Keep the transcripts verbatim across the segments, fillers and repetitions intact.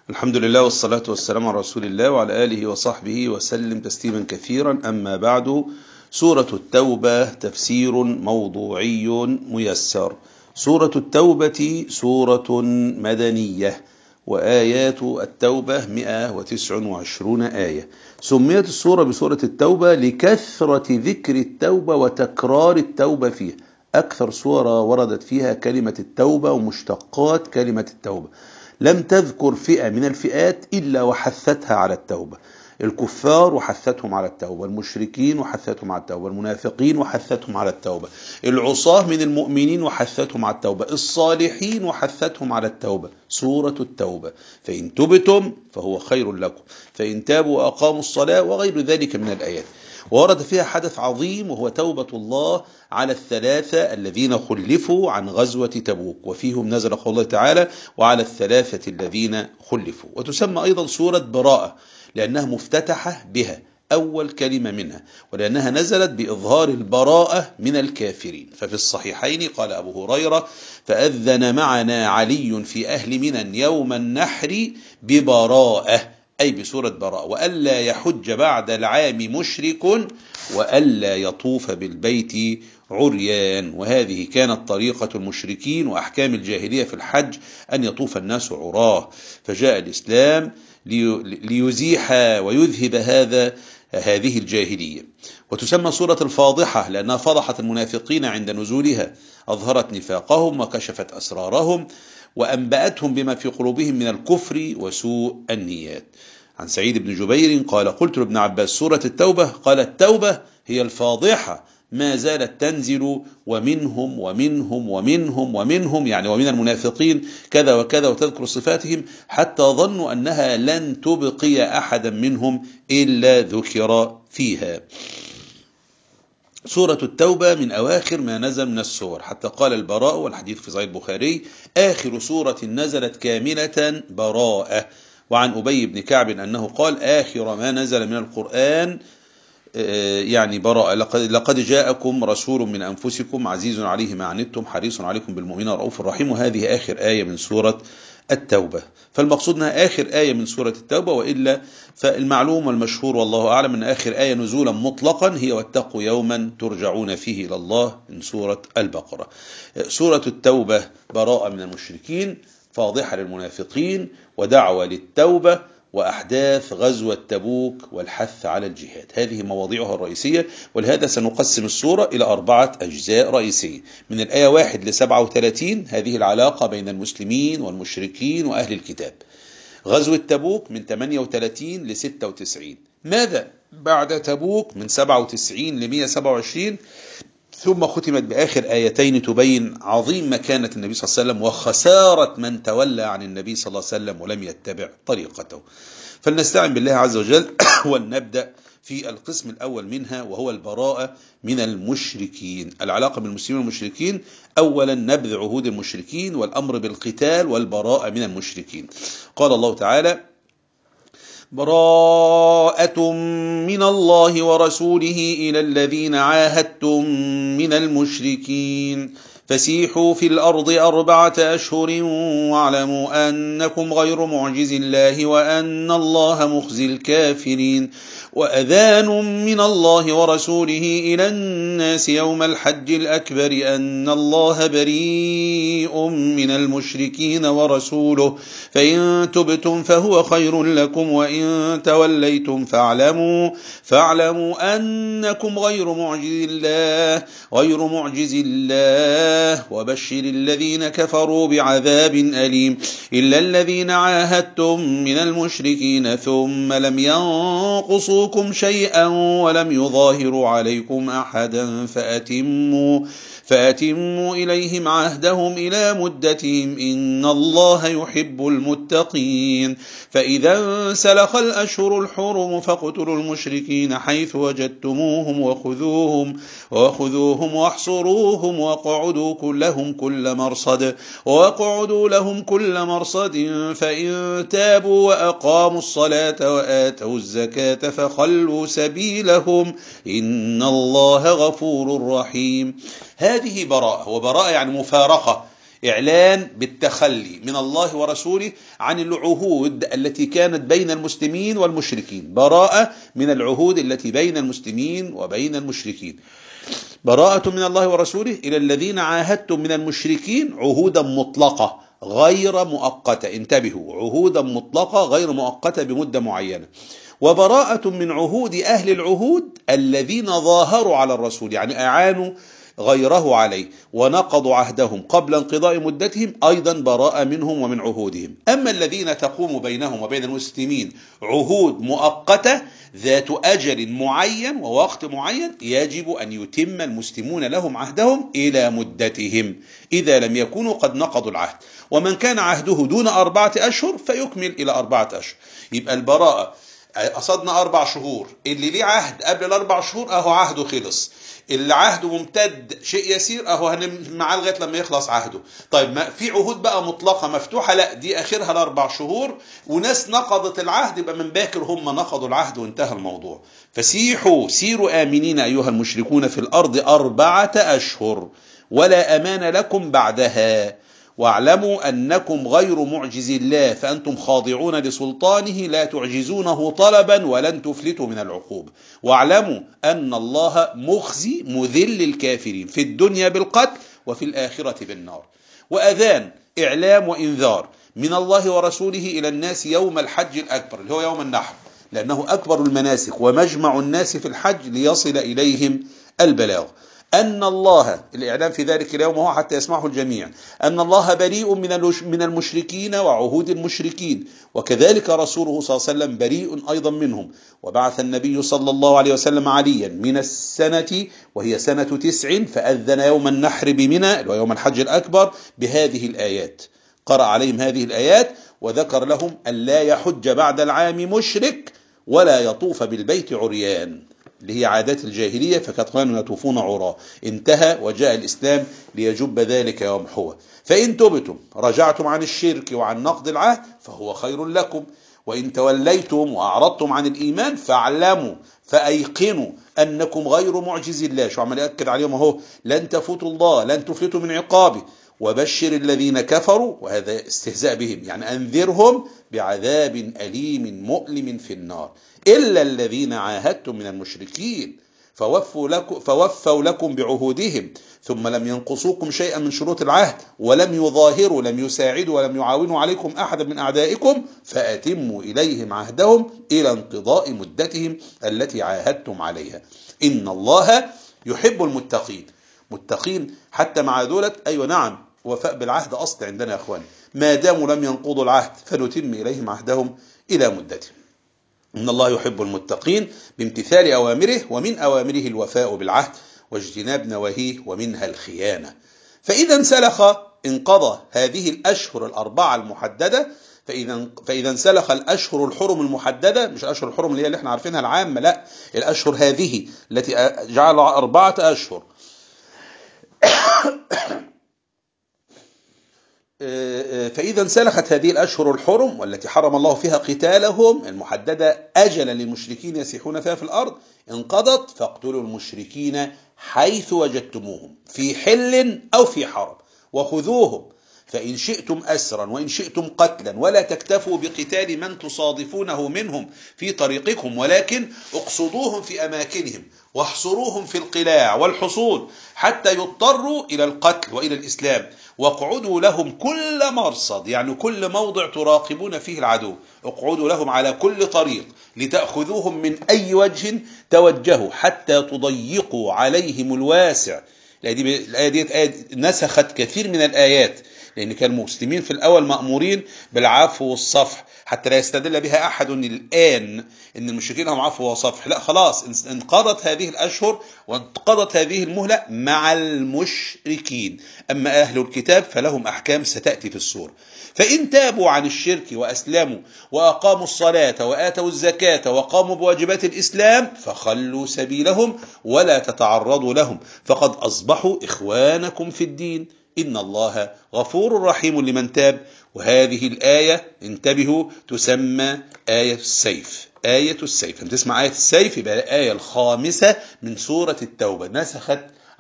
الحمد لله والصلاة والسلام على رسول الله وعلى آله وصحبه وسلم تسليما كثيرا. أما بعد، سورة التوبة تفسير موضوعي ميسر. سورة التوبة سورة مدنية، وآيات التوبة مئة وتسع وعشرون آية. سميت السورة بسورة التوبة لكثرة ذكر التوبة وتكرار التوبة فيها. أكثر سورة وردت فيها كلمة التوبة ومشتقات كلمة التوبة. لم تذكر فئة من الفئات إلا وحثتها على التوبة. الكفار وحثتهم على التوبة، المشركين وحثتهم على التوبة، المنافقين وحثتهم على التوبة، العصاة من المؤمنين وحثتهم على التوبة، الصالحين وحثتهم على التوبة. سورة التوبة: فإن تبتم فهو خير لكم، فإن تابوا وأقاموا الصلاة، وغير ذلك من الآيات. ورد فيها حدث عظيم وهو توبة الله على الثلاثة الذين خلفوا عن غزوة تبوك، وفيهم نزل قول الله تعالى: وعلى الثلاثة الذين خلفوا. وتسمى أيضا سورة براءة لأنها مفتتحة بها أول كلمة منها، ولأنها نزلت بإظهار البراءة من الكافرين. ففي الصحيحين قال أبو هريرة: فأذن معنا علي في أهل منى يوم النحر ببراءة، أي بسورة براءة، وألا يحج بعد العام مشرك، وألا يطوف بالبيت عريان. وهذه كانت طريقة المشركين وأحكام الجاهلية في الحج، أن يطوف الناس عراه، فجاء الإسلام ليزيح ويذهب هذا هذه الجاهلية. وتسمى سورة الفاضحة لأنها فضحت المنافقين عند نزولها، أظهرت نفاقهم وكشفت أسرارهم وأنبأتهم بما في قلوبهم من الكفر وسوء النيات. عن سعيد بن جبير قال: قلت لابن عباس: سورة التوبة؟ قال: التوبة هي الفاضحة، ما زالت تنزل ومنهم ومنهم ومنهم ومنهم، يعني ومن المنافقين كذا وكذا، وتذكر صفاتهم حتى ظنوا أنها لن تبقي أحدا منهم إلا ذكر فيها. سورة التوبة من أواخر ما نزل من السور، حتى قال البراء، والحديث في صحيح البخاري: آخر سورة نزلت كاملة براءة. وعن أبي بن كعب أنه قال: آخر ما نزل من القرآن يعني براءة، لقد جاءكم رسول من أنفسكم عزيز عليه ما عنتم حريص عليكم بالمؤمنين رؤوف رحيم. وهذه آخر آية من سورة التوبة، فالمقصود أنها آخر آية من سورة التوبة، وإلا فالمعلوم والمشهور والله أعلم أن آخر آية نزولا مطلقا هي: واتقوا يوما ترجعون فيه إلى الله، من سورة البقرة. سورة التوبة براءة من المشركين، فاضحة للمنافقين، ودعوة للتوبة، وأحداث غزوة تبوك، والحث على الجهاد. هذه مواضيعها الرئيسية، ولهذا سنقسم السورة إلى أربعة أجزاء رئيسية. من الآية واحد لسبعة وثلاثين هذه العلاقة بين المسلمين والمشركين وأهل الكتاب. غزوة تبوك من ثمانية وثلاثين لستة وتسعين. ماذا بعد تبوك؟ من سبعة وتسعين لمئة وسبعة وعشرين. ثم ختمت بآخر آيتين تبين عظيم مكانة النبي صلى الله عليه وسلم وخسارة من تولى عن النبي صلى الله عليه وسلم ولم يتبع طريقته. فلنستعن بالله عز وجل ونبدأ في القسم الأول منها، وهو البراءة من المشركين. العلاقة بالمسلمين والمشركين: أولا نبذ عهود المشركين والأمر بالقتال والبراءة من المشركين. قال الله تعالى: براءة من الله ورسوله إلى الذين عاهدتم من المشركين فسيحوا في الأرض أربعة أشهر واعلموا أنكم غير معجز الله وأن الله مخزي الكافرين. وأذان من الله ورسوله إلى الناس يوم الحج الأكبر أن الله بريء من المشركين ورسوله فإن تبتم فهو خير لكم وإن توليتم فاعلموا فاعلموا أنكم غير معجز الله غير معجز الله وبشر الذين كفروا بعذاب أليم. إلا الذين عاهدتم من المشركين ثم لم ينقصوا شيئا ولم يظاهروا عليكم أحدا فأتموا فأتموا إليهم عهدهم إلى مدتهم إن الله يحب المتقين. فإذا انسلخ الأشهر الحرم فاقتلوا المشركين حيث وجدتموهم وخذوهم وخذوهم واحصروهم واقعدوا لهم كل مرصد واقعدوا لهم كل مرصد فإن تابوا وأقاموا الصلاة وآتوا الزكاة فخلوا سبيلهم إن الله غفور رحيم. هذه براءة، وبراءة يعني مفارقة، إعلان بالتخلي من الله ورسوله عن العهود التي كانت بين المسلمين والمشركين، براءة من العهود التي بين المسلمين وبين المشركين. براءة من الله ورسوله إلى الذين عاهدتم من المشركين عهودا مطلقة غير مؤقتة، انتبهوا، عهودا مطلقة غير مؤقتة بمدة معينة. وبراءة من عهود أهل العهود الذين ظاهروا على الرسول، يعني أعانوا غيره عليه ونقضوا عهدهم قبل انقضاء مدتهم، أيضا براءة منهم ومن عهودهم. أما الذين تقوم بينهم وبين المسلمين عهود مؤقتة ذات أجل معين ووقت معين، يجب أن يتم المسلمون لهم عهدهم إلى مدتهم إذا لم يكونوا قد نقضوا العهد. ومن كان عهده دون أربعة أشهر فيكمل إلى أربعة أشهر. يبقى البراءة قصدنا أربع شهور، اللي ليه عهد قبل الأربع شهور أهو عهده خلص، اللي عهده ممتد شيء يسير أهو هنم معاه لغاية لما يخلص عهده. طيب ما في عهود بقى مطلقة مفتوحة؟ لا، دي آخرها الأربع شهور، وناس نقضت العهد يبقى من باكر هم نقضوا العهد وانتهى الموضوع. فسيحوا سيروا آمنين أيها المشركون في الأرض أربعة أشهر ولا أمان لكم بعدها، واعلموا أنكم غير معجز الله فأنتم خاضعون لسلطانه لا تعجزونه طلبا ولن تفلتوا من العقوبة. واعلموا أن الله مخزي مذل الكافرين في الدنيا بالقتل وفي الآخرة بالنار. وأذان إعلام وإنذار من الله ورسوله إلى الناس يوم الحج الأكبر اللي هو يوم النحر، لأنه أكبر المناسك ومجمع الناس في الحج ليصل إليهم البلاغ. أن الله، الإعلام في ذلك اليوم هو حتى يسمعه الجميع، أن الله بريء من المشركين وعهود المشركين، وكذلك رسوله صلى الله عليه وسلم بريء أيضا منهم. وبعث النبي صلى الله عليه وسلم عليا من السنة وهي سنة تسع فأذن يوم النحر بمنى ويوم الحج الأكبر بهذه الآيات، قرأ عليهم هذه الآيات وذكر لهم أن لا يحج بعد العام مشرك ولا يطوف بالبيت عريان، اللي هي عادات الجاهلية، فكانوا يطوفون عراه. انتهى وجاء الإسلام ليجب ذلك ويمحوه. فإن تبتم رجعتم عن الشرك وعن نقض العهد فهو خير لكم، وإن توليتم وأعرضتم عن الإيمان فاعلموا فأيقنوا أنكم غير معجز الله. شو عمال يأكد عليهم اهو، لن تفوتوا الله، لن تفلتوا من عقابه. وبشر الذين كفروا، وهذا استهزاء بهم، يعني أنذرهم بعذاب أليم مؤلم في النار، إلا الذين عاهدتم من المشركين فوفوا لكم, فوفوا لكم بعهودهم ثم لم ينقصوكم شيئا من شروط العهد ولم يظاهروا لم يساعدوا ولم يعاونوا عليكم أحدا من أعدائكم فأتموا إليهم عهدهم إلى انقضاء مدتهم التي عاهدتم عليها. إن الله يحب المتقين. متقين حتى مع دولة، أيوة نعم، وفاء بالعهد أصل عندنا يا أخواني، ما داموا لم ينقضوا العهد فنتم إليهم عهدهم إلى مدتهم. إن الله يحب المتقين بامتثال أوامره، ومن أوامره الوفاء بالعهد واجتناب نواهيه ومنها الخيانة. فإذا انسلخ انقضى هذه الأشهر الأربعة المحددة، فإذا فإذا انسلخ الأشهر الحرم المحددة، مش الأشهر الحرم اللي هي اللي احنا عارفينها العامة، لا، الأشهر هذه التي جعلها أربعة أشهر فإذا انسلخت هذه الأشهر الحرم والتي حرم الله فيها قتالهم المحددة أجلا للمشركين يسيحون فيها في الأرض انقضت، فاقتلوا المشركين حيث وجدتموهم في حل أو في حرم وخذوهم، فإن شئتم أسرا وإن شئتم قتلا، ولا تكتفوا بقتال من تصادفونه منهم في طريقكم، ولكن اقصدوهم في أماكنهم واحصروهم في القلاع والحصون حتى يضطروا إلى القتل وإلى الإسلام، واقعدوا لهم كل مرصد، يعني كل موضع تراقبون فيه العدو، اقعدوا لهم على كل طريق لتأخذوهم من أي وجه توجهوا حتى تضيقوا عليهم الواسع. الآية دي نسخت كثير من الآيات، لأن كان المسلمين في الأول مأمورين بالعفو والصفح، حتى لا يستدل بها أحد الآن إن المشركين هم عفو وصفح، لا، خلاص انقضت هذه الأشهر وانقضت هذه المهلة مع المشركين. أما أهل الكتاب فلهم أحكام ستأتي في السورة. فإن تابوا عن الشرك وأسلموا وأقاموا الصلاة وآتوا الزكاة وقاموا بواجبات الإسلام فخلوا سبيلهم ولا تتعرضوا لهم، فقد أصبحوا إخوانكم في الدين، إن الله غفور رحيم لمن تاب. وهذه الآية انتبهوا تسمى آية السيف. آية السيف، لما تسمع آية السيف يبقى الآية الخامسة من سورة التوبة، نسخت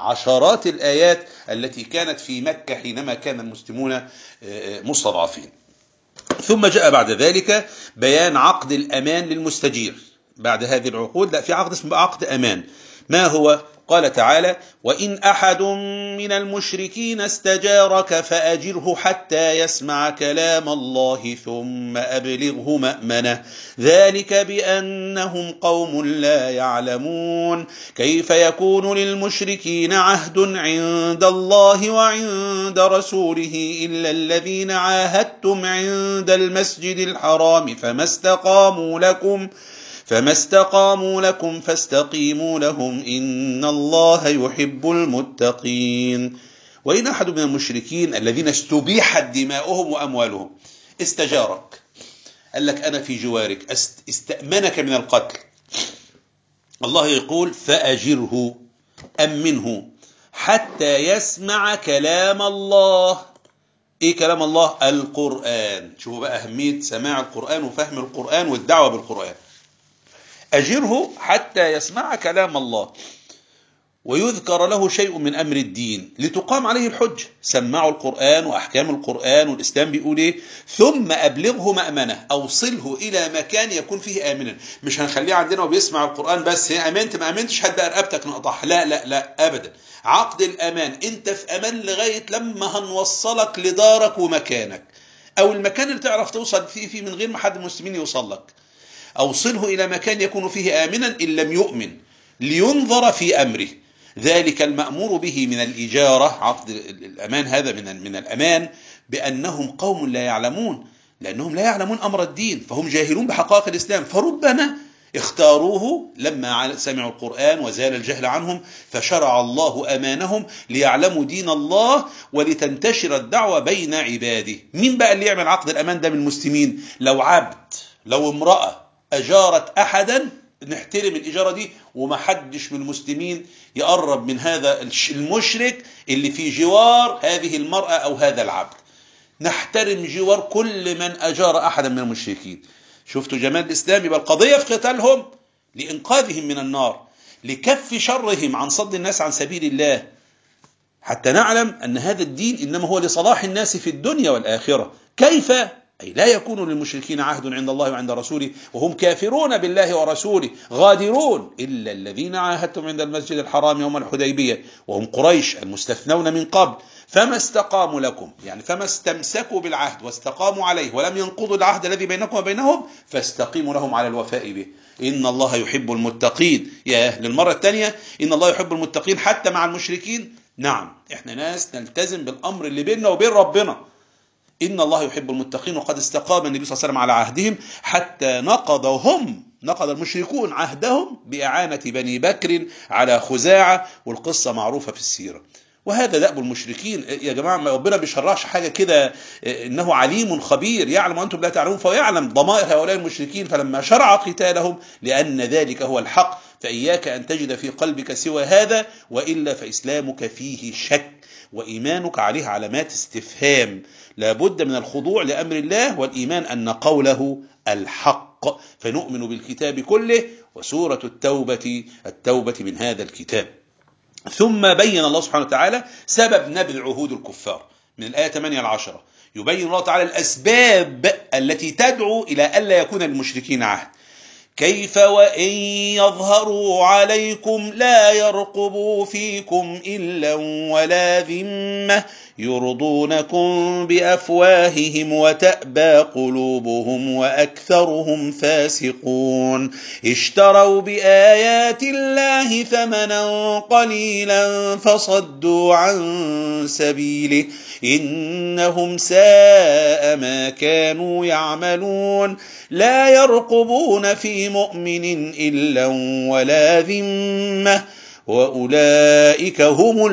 عشرات الآيات التي كانت في مكة حينما كان المسلمون مستضعفين. ثم جاء بعد ذلك بيان عقد الأمان للمستجير. بعد هذه العقود لا في عقد اسمه عقد أمان. ما هو؟ قال تعالى: وإن أحد من المشركين استجارك فأجره حتى يسمع كلام الله ثم أبلغه مأمنه ذلك بأنهم قوم لا يعلمون كيف يكون للمشركين عهد عند الله وعند رسوله إلا الذين عاهدتم عند المسجد الحرام فما استقاموا لكم فما استقاموا لكم فاستقيموا لهم إن الله يحب المتقين. وإن أحد من المشركين الذين استبيحت دماؤهم وأموالهم استجارك، قال لك أنا في جوارك، استأمنك من القتل، الله يقول فأجره أمنه حتى يسمع كلام الله. إيه كلام الله؟ القرآن. شوفوا بقى أهمية سماع القرآن وفهم القرآن والدعوة بالقرآن. أجره حتى يسمع كلام الله ويذكر له شيء من أمر الدين لتقام عليه الحجة. سمعوا القرآن وأحكام القرآن والإسلام بيقول إيه، ثم أبلغه مأمنه، أوصله إلى مكان يكون فيه آمنا. مش هنخليه عندنا وبيسمع القرآن بس، هي أمنت ما أمنتش هتبقى رقبتك نقطعها، لا لا لا أبدا. عقد الأمان أنت في أمان لغاية لما هنوصلك لدارك ومكانك، أو المكان اللي تعرف توصل فيه, فيه من غير ما حد المسلمين يوصل لك. أوصله إلى مكان يكون فيه آمنا إن لم يؤمن لينظر في أمره. ذلك المأمور به من الإجارة، عقد الأمان هذا من من الأمان، بأنهم قوم لا يعلمون، لأنهم لا يعلمون أمر الدين، فهم جاهلون بحقائق الإسلام، فربما اختاروه لما سمعوا القرآن وزال الجهل عنهم فشرع الله أمانهم ليعلموا دين الله ولتنتشر الدعوة بين عباده. مين بقى اللي يعمل عقد الأمان ده من المسلمين؟ لو عبد، لو امرأة أجارت أحدا، نحترم الإجارة دي ومحدش من المسلمين يقرب من هذا المشرك اللي في جوار هذه المرأة أو هذا العبد. نحترم جوار كل من أجار أحدا من المشركين. شفتوا جمال الإسلام؟ يبقى القضية في قتالهم لإنقاذهم من النار، لكف شرهم عن صد الناس عن سبيل الله، حتى نعلم أن هذا الدين إنما هو لصلاح الناس في الدنيا والآخرة. كيف؟ أي لا يكون للمشركين عهد عند الله وعند رسوله وهم كافرون بالله ورسوله غادرون إلا الذين عاهدتم عند المسجد الحرام يوم الحديبية وهم قريش المستثنون من قبل فما استقاموا لكم، يعني فما استمسكوا بالعهد واستقاموا عليه ولم ينقضوا العهد الذي بينكم وبينهم فاستقيموا لهم على الوفاء به إن الله يحب المتقين. يا للمرة الثانية إن الله يحب المتقين حتى مع المشركين. نعم احنا ناس نلتزم بالأمر اللي بيننا وبين ربنا. إن الله يحب المتقين وقد استقام النبي صلى الله عليه وسلم على عهدهم حتى نقضهم نقض المشركون عهدهم بإعانة بني بكر على خزاعة، والقصة معروفة في السيرة. وهذا دأب المشركين يا جماعة. ربنا بيشرعش حاجة كده، إنه عليم خبير يعلم وأنتم لا تعلمون، فيعلم ضمائر هؤلاء المشركين. فلما شرع قتالهم لأن ذلك هو الحق فإياك أن تجد في قلبك سوى هذا، وإلا فإسلامك فيه شك وإيمانك عليه علامات استفهام. لا بد من الخضوع لأمر الله والإيمان أن قوله الحق، فنؤمن بالكتاب كله وسورة التوبة التوبة من هذا الكتاب. ثم بين الله سبحانه وتعالى سبب نبذ عهود الكفار من الآية ثمانية إلى عشرة. يبين الله تعالى الأسباب التي تدعو إلى ألا يكون للمشركين عهد. كيف وإن يظهروا عليكم لا يرقبوا فيكم إلا ولا ذمة يرضونكم بأفواههم وتأبى قلوبهم وأكثرهم فاسقون. اشتروا بآيات الله ثمنا قليلا فصدوا عن سبيله إنهم ساء ما كانوا يعملون. لا يرقبون في مؤمن إلا ولا ذمة وأولئك هم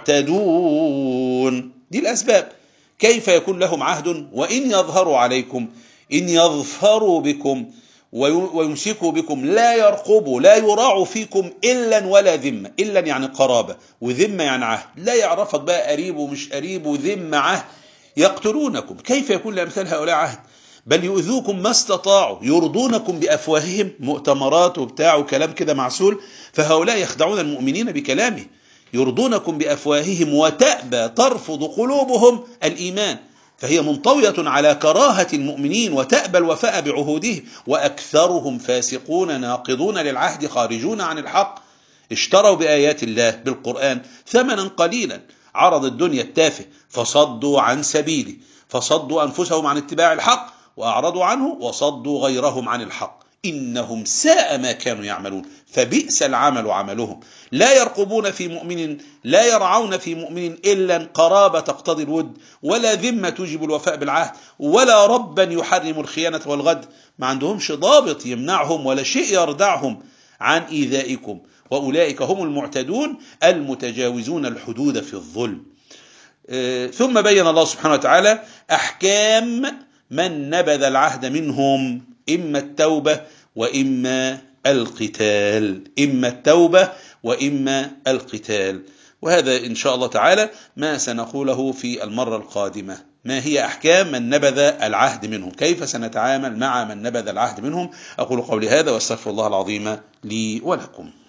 المعتدون. دي الأسباب. كيف يكون لهم عهد وإن يظهروا عليكم، إن يظفروا بكم ويمسكوا بكم، لا يرقبوا لا يراعوا فيكم إلا ولا ذمة. إلا يعني قرابة، وذمة يعني عهد. لا يعرفك بقى قريب ومش قريب وذمة عهد. يقتلونكم. كيف يكون لأمثال هؤلاء عهد؟ بل يؤذوكم ما استطاعوا، يرضونكم بأفواههم، مؤتمرات وبتاع وكلام كده معسول. فهؤلاء يخدعون المؤمنين بكلامه. يرضونكم بأفواههم وتأبى ترفض قلوبهم الإيمان، فهي منطوية على كراهة المؤمنين وتأبى الوفاء بعهودهم، وأكثرهم فاسقون ناقضون للعهد خارجون عن الحق، اشتروا بآيات الله بالقرآن ثمنا قليلا، عرض الدنيا التافه، فصدوا عن سبيله، فصدوا أنفسهم عن اتباع الحق وأعرضوا عنه وصدوا غيرهم عن الحق، إنهم ساء ما كانوا يعملون، فبئس العمل عملهم، لا يرقبون في مؤمن، لا يرعون في مؤمن إلا قرابة تقتضي الود، ولا ذمة توجب الوفاء بالعهد، ولا ربا يحرم الخيانة والغد، ما عندهمش ضابط يمنعهم ولا شيء يردعهم عن إيذائكم، وأولئك هم المعتدون المتجاوزون الحدود في الظلم. ثم بين الله سبحانه وتعالى أحكام من نبذ العهد منهم، إما التوبة وإما القتال، إما التوبة وإما القتال. وهذا إن شاء الله تعالى ما سنقوله في المرة القادمة، ما هي أحكام من نبذ العهد منهم، كيف سنتعامل مع من نبذ العهد منهم. أقول قولي هذا واستغفر الله العظيم لي ولكم.